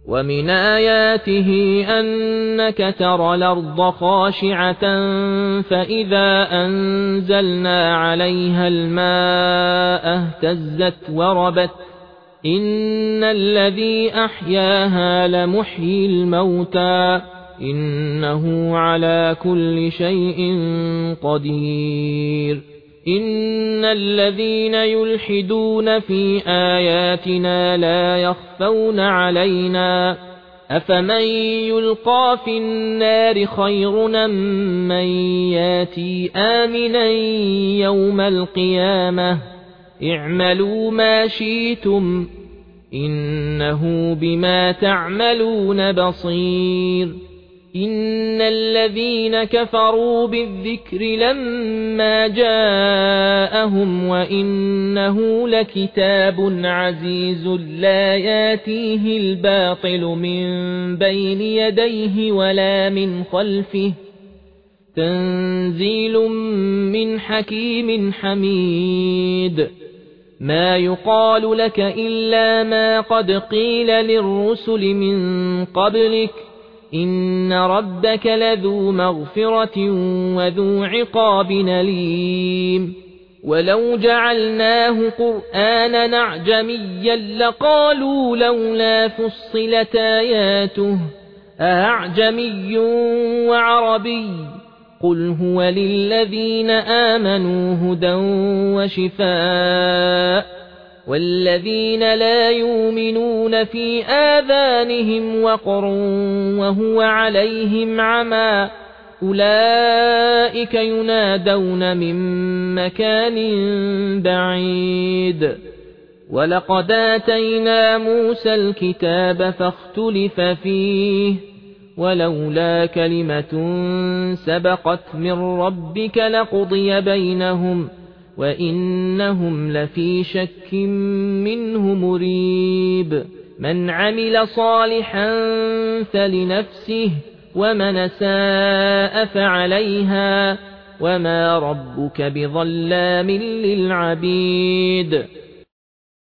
ومن آياته أنك ترى الأرض خاشعة فإذا أنزلنا عليها الماء اهتزت وربت إن الذي أحياها لمحيي الموتى إنه على كل شيء قدير إن الذين يلحدون في آياتنا لا يخفون علينا أفمن يلقى في النار خير من ياتي آمنا يوم القيامة اعملوا ما شئتم إنه بما تعملون بصير إن الذين كفروا بالذكر لما جاءهم وإنه لكتاب عزيز لا ياتيه الباطل من بين يديه ولا من خلفه تنزيل من حكيم حميد ما يقال لك إلا ما قد قيل للرسل من قبلك إن ربك لذو مغفرة وذو عقاب أليم ولو جعلناه قرآنا أعجميا لقالوا لولا فصلت آياته أأعجمي وعربي قل هو للذين آمنوا هدى وشفاء والذين لا يؤمنون في آذانهم وقر وهو عليهم عمى أولئك ينادون من مكان بعيد ولقد آتينا موسى الكتاب فاختلف فيه ولولا كلمة سبقت من ربك لقضي بينهم وإنهم لفي شك منه مريب من عمل صالحا فلنفسه ومن ساء فعليها وما ربك بظلام للعبيد